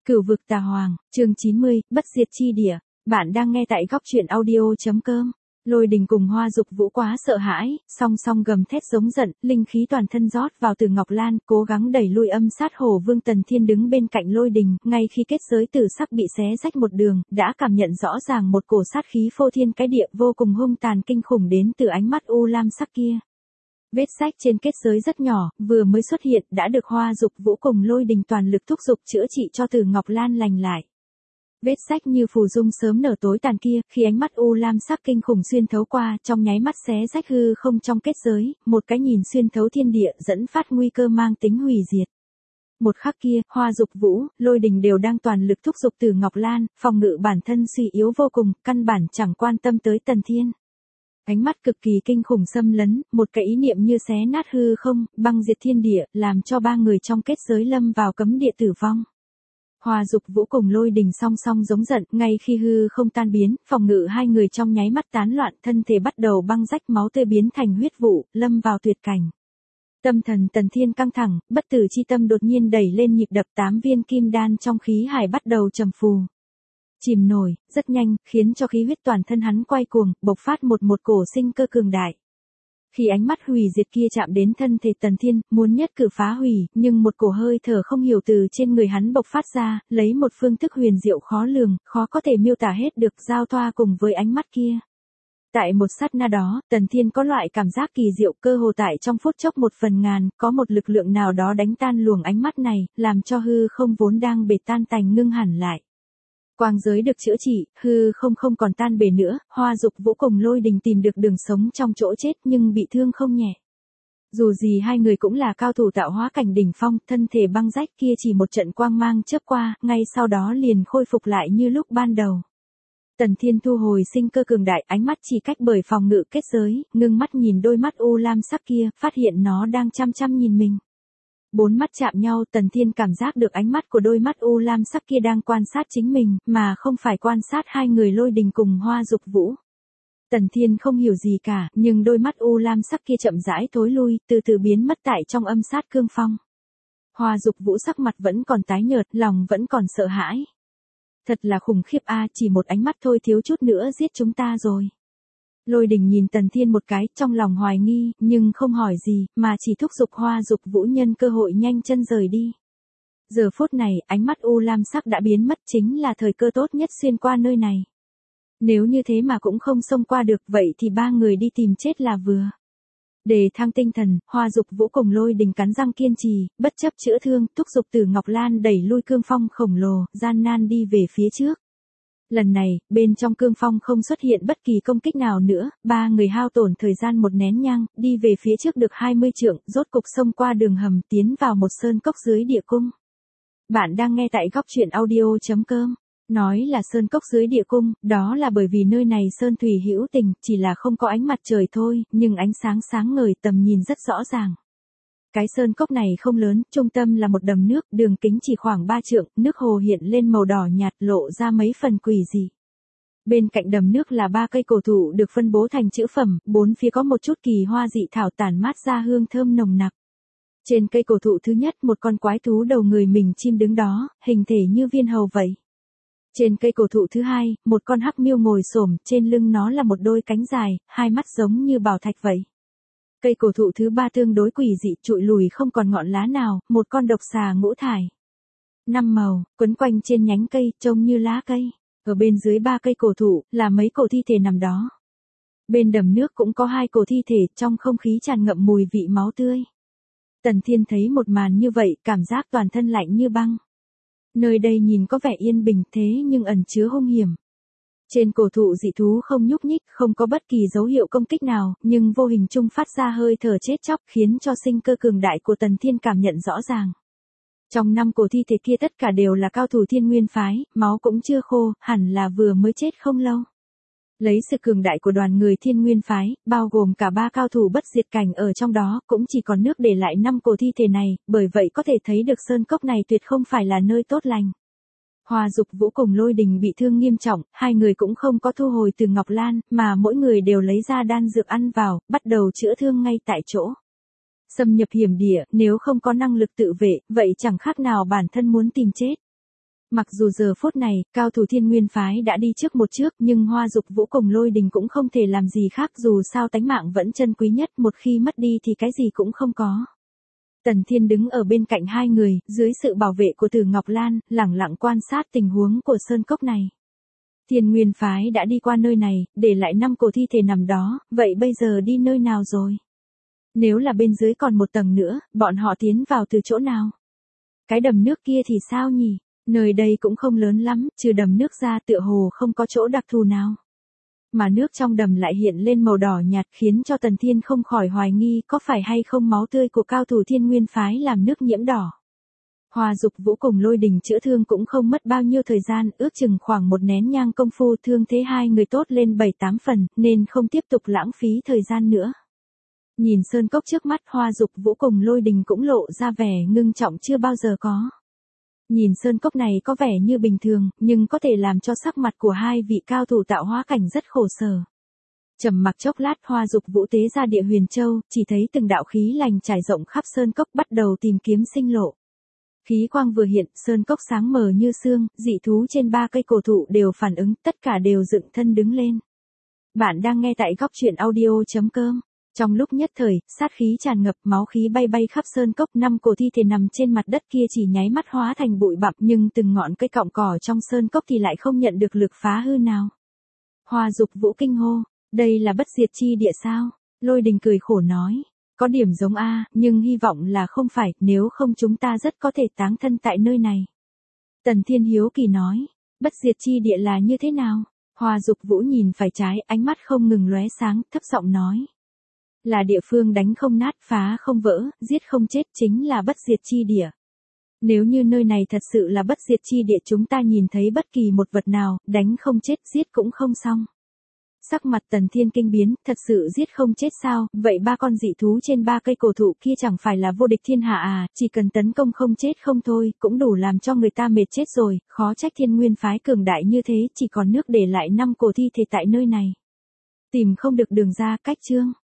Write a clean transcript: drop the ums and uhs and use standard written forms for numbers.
Cửu vực tà hoàng, chương 90, bất diệt chi địa. Bạn đang nghe tại góc truyện audio.com. Lôi Đình cùng Hoa Dục Vũ quá sợ hãi, song song gầm thét giống giận, linh khí toàn thân rót vào Từ Ngọc Lan, cố gắng đẩy lui âm sát hổ vương Tần Thiên đứng bên cạnh Lôi Đình, ngay khi kết giới tử sắc bị xé rách một đường, đã cảm nhận rõ ràng một cổ sát khí phô thiên cái địa vô cùng hung tàn kinh khủng đến từ ánh mắt u lam sắc kia. Vết rách trên kết giới rất nhỏ, vừa mới xuất hiện đã được Hoa Dục Vũ cùng Lôi Đình toàn lực thúc giục chữa trị cho Từ Ngọc Lan lành lại. Vết rách như phù dung sớm nở tối tàn kia, khi ánh mắt u lam sắc kinh khủng xuyên thấu qua, trong nháy mắt xé rách hư không trong kết giới, một cái nhìn xuyên thấu thiên địa dẫn phát nguy cơ mang tính hủy diệt. Một khắc kia, Hoa Dục Vũ, Lôi Đình đều đang toàn lực thúc giục Từ Ngọc Lan, phòng ngự bản thân suy yếu vô cùng, căn bản chẳng quan tâm tới Tần Thiên. Ánh mắt cực kỳ kinh khủng xâm lấn, một cái ý niệm như xé nát hư không, băng diệt thiên địa, làm cho ba người trong kết giới lâm vào cấm địa tử vong. Hoa Dục Vũ cùng Lôi Đình song song giống giận, ngay khi hư không tan biến, phòng ngự hai người trong nháy mắt tán loạn, thân thể bắt đầu băng rách, máu tươi biến thành huyết vụ, lâm vào tuyệt cảnh. Tâm thần Tần Thiên căng thẳng, bất tử chi tâm đột nhiên đẩy lên nhịp đập, 8 viên kim đan trong khí hải bắt đầu trầm phù. Chìm nổi, rất nhanh, khiến cho khí huyết toàn thân hắn quay cuồng, bộc phát một cổ sinh cơ cường đại. Khi ánh mắt hủy diệt kia chạm đến thân thể Tần Thiên, muốn nhất cử phá hủy, nhưng một cổ hơi thở không hiểu từ trên người hắn bộc phát ra, lấy một phương thức huyền diệu khó lường, khó có thể miêu tả hết được, giao thoa cùng với ánh mắt kia. Tại một sát na đó, Tần Thiên có loại cảm giác kỳ diệu, cơ hồ tại trong phút chốc 1/1000, có một lực lượng nào đó đánh tan luồng ánh mắt này, làm cho hư không vốn đang bể tan tành ngưng hẳn lại. Quang giới được chữa trị, hư không còn tan bể nữa, Hoa Dục Vũ cùng Lôi Đình tìm được đường sống trong chỗ chết nhưng bị thương không nhẹ. Dù gì hai người cũng là cao thủ tạo hóa cảnh đỉnh phong, thân thể băng rách kia chỉ một trận quang mang chớp qua, ngay sau đó liền khôi phục lại như lúc ban đầu. Tần Thiên thu hồi sinh cơ cường đại, ánh mắt chỉ cách bởi phòng ngự kết giới, ngưng mắt nhìn đôi mắt u lam sắc kia, phát hiện nó đang chăm chăm nhìn mình. 4 mắt chạm nhau, Tần Thiên cảm giác được ánh mắt của đôi mắt u lam sắc kia đang quan sát chính mình, mà không phải quan sát hai người Lôi Đình cùng Hoa Dục Vũ. Tần Thiên không hiểu gì cả, nhưng đôi mắt u lam sắc kia chậm rãi thối lui, từ từ biến mất tại trong âm sát cương phong. Hoa Dục Vũ sắc mặt vẫn còn tái nhợt, lòng vẫn còn sợ hãi. Thật là khủng khiếp a, chỉ một ánh mắt thôi thiếu chút nữa giết chúng ta rồi. Lôi Đình nhìn Tần Thiên một cái, trong lòng hoài nghi, nhưng không hỏi gì, mà chỉ thúc giục Hoa Dục Vũ nhân cơ hội nhanh chân rời đi. Giờ phút này, ánh mắt u lam sắc đã biến mất, chính là thời cơ tốt nhất xuyên qua nơi này. Nếu như thế mà cũng không xông qua được, vậy thì ba người đi tìm chết là vừa. Để thăng tinh thần, Hoa Dục Vũ cùng Lôi Đình cắn răng kiên trì, bất chấp chữa thương, thúc giục Từ Ngọc Lan đẩy lui cương phong khổng lồ, gian nan đi về phía trước. Lần này, bên trong cương phong không xuất hiện bất kỳ công kích nào nữa, ba người hao tổn thời gian một nén nhang, đi về phía trước được 20 trượng, rốt cục xông qua đường hầm tiến vào một sơn cốc dưới địa cung. Bạn đang nghe tại góc truyện audio.com. Nói là sơn cốc dưới địa cung, đó là bởi vì nơi này sơn thủy hữu tình, chỉ là không có ánh mặt trời thôi, nhưng ánh sáng sáng ngời, tầm nhìn rất rõ ràng. Cái sơn cốc này không lớn, trung tâm là một đầm nước, đường kính chỉ khoảng 3 trượng, nước hồ hiện lên màu đỏ nhạt lộ ra mấy phần quỷ dị. Bên cạnh đầm nước là 3 cây cổ thụ được phân bố thành chữ phẩm, 4 phía có một chút kỳ hoa dị thảo tản mát ra hương thơm nồng nặc. Trên cây cổ thụ thứ nhất một con quái thú đầu người mình chim đứng đó, hình thể như viên hầu vậy. Trên cây cổ thụ thứ hai, một con hắc miêu ngồi xổm, trên lưng nó là một đôi cánh dài, hai mắt giống như bảo thạch vậy. Cây cổ thụ thứ ba tương đối quỷ dị, trụi lùi không còn ngọn lá nào, một con độc xà ngũ thải. 5 màu, quấn quanh trên nhánh cây, trông như lá cây. Ở bên dưới 3 cây cổ thụ, là mấy cổ thi thể nằm đó. Bên đầm nước cũng có 2 cổ thi thể, trong không khí tràn ngậm mùi vị máu tươi. Tần Thiên thấy một màn như vậy, cảm giác toàn thân lạnh như băng. Nơi đây nhìn có vẻ yên bình thế nhưng ẩn chứa hung hiểm. Trên cổ thụ dị thú không nhúc nhích, không có bất kỳ dấu hiệu công kích nào, nhưng vô hình chung phát ra hơi thở chết chóc khiến cho sinh cơ cường đại của Tần Thiên cảm nhận rõ ràng. Trong 5 cổ thi thể kia tất cả đều là cao thủ Thiên Nguyên phái, máu cũng chưa khô, hẳn là vừa mới chết không lâu. Lấy sự cường đại của đoàn người Thiên Nguyên phái, bao gồm cả 3 cao thủ bất diệt cảnh ở trong đó, cũng chỉ còn nước để lại 5 cổ thi thể này, bởi vậy có thể thấy được sơn cốc này tuyệt không phải là nơi tốt lành. Hoa Dục Vũ cùng Lôi Đình bị thương nghiêm trọng, hai người cũng không có thu hồi Từ Ngọc Lan, mà mỗi người đều lấy ra đan dược ăn vào, bắt đầu chữa thương ngay tại chỗ. Xâm nhập hiểm địa, nếu không có năng lực tự vệ, vậy chẳng khác nào bản thân muốn tìm chết. Mặc dù giờ phút này, cao thủ Thiên Nguyên phái đã đi trước một trước, nhưng Hoa Dục Vũ cùng Lôi Đình cũng không thể làm gì khác, dù sao tánh mạng vẫn chân quý nhất, một khi mất đi thì cái gì cũng không có. Tần Thiên đứng ở bên cạnh hai người, dưới sự bảo vệ của Tử Ngọc Lan, lẳng lặng quan sát tình huống của sơn cốc này. Thiên Nguyên phái đã đi qua nơi này, để lại 5 cổ thi thể nằm đó, vậy bây giờ đi nơi nào rồi? Nếu là bên dưới còn một tầng nữa, bọn họ tiến vào từ chỗ nào? Cái đầm nước kia thì sao nhỉ? Nơi đây cũng không lớn lắm, trừ đầm nước ra tựa hồ không có chỗ đặc thù nào. Mà nước trong đầm lại hiện lên màu đỏ nhạt, khiến cho Tần Thiên không khỏi hoài nghi có phải hay không máu tươi của cao thủ Thiên Nguyên phái làm nước nhiễm đỏ. Hoa Dục Vũ cùng Lôi Đình chữa thương cũng không mất bao nhiêu thời gian, ước chừng khoảng một nén nhang công phu, thương thế hai người tốt lên 7-8 phần, nên không tiếp tục lãng phí thời gian nữa. Nhìn sơn cốc trước mắt, Hoa Dục Vũ cùng Lôi Đình cũng lộ ra vẻ ngưng trọng chưa bao giờ có. Nhìn sơn cốc này có vẻ như bình thường, nhưng có thể làm cho sắc mặt của hai vị cao thủ tạo hóa cảnh rất khổ sở. Trầm mặc chốc lát, Hoa Dục Vũ tế ra Địa Huyền Châu, chỉ thấy từng đạo khí lành trải rộng khắp sơn cốc, bắt đầu tìm kiếm sinh lộ. Khí quang vừa hiện, sơn cốc sáng mờ như sương, dị thú trên 3 cây cổ thụ đều phản ứng, tất cả đều dựng thân đứng lên. Bạn đang nghe tại góc truyện audio.com. Trong lúc nhất thời, sát khí tràn ngập, máu khí bay bay khắp sơn cốc, 5 cổ thi thể nằm trên mặt đất kia chỉ nháy mắt hóa thành bụi bặm, nhưng từng ngọn cây cọng cỏ trong sơn cốc thì lại không nhận được lực phá hư nào. Hoa Dục Vũ kinh hô, đây là bất diệt chi địa sao? Lôi Đình cười khổ nói, có điểm giống a, nhưng hy vọng là không phải, nếu không chúng ta rất có thể táng thân tại nơi này. Tần Thiên hiếu kỳ nói, bất diệt chi địa là như thế nào? Hoa Dục Vũ nhìn phải trái, ánh mắt không ngừng lóe sáng, thấp giọng nói. Là địa phương đánh không nát, phá không vỡ, giết không chết, chính là bất diệt chi địa. Nếu như nơi này thật sự là bất diệt chi địa, chúng ta nhìn thấy bất kỳ một vật nào, đánh không chết, giết cũng không xong. Sắc mặt Tần Thiên kinh biến, thật sự giết không chết sao? Vậy 3 con dị thú trên 3 cây cổ thụ kia chẳng phải là vô địch thiên hạ à? Chỉ cần tấn công không chết không thôi, cũng đủ làm cho người ta mệt chết rồi. Khó trách Thiên Nguyên phái cường đại như thế, chỉ còn nước để lại 5 cổ thi thể tại nơi này. Tìm không được đường ra, cách chương.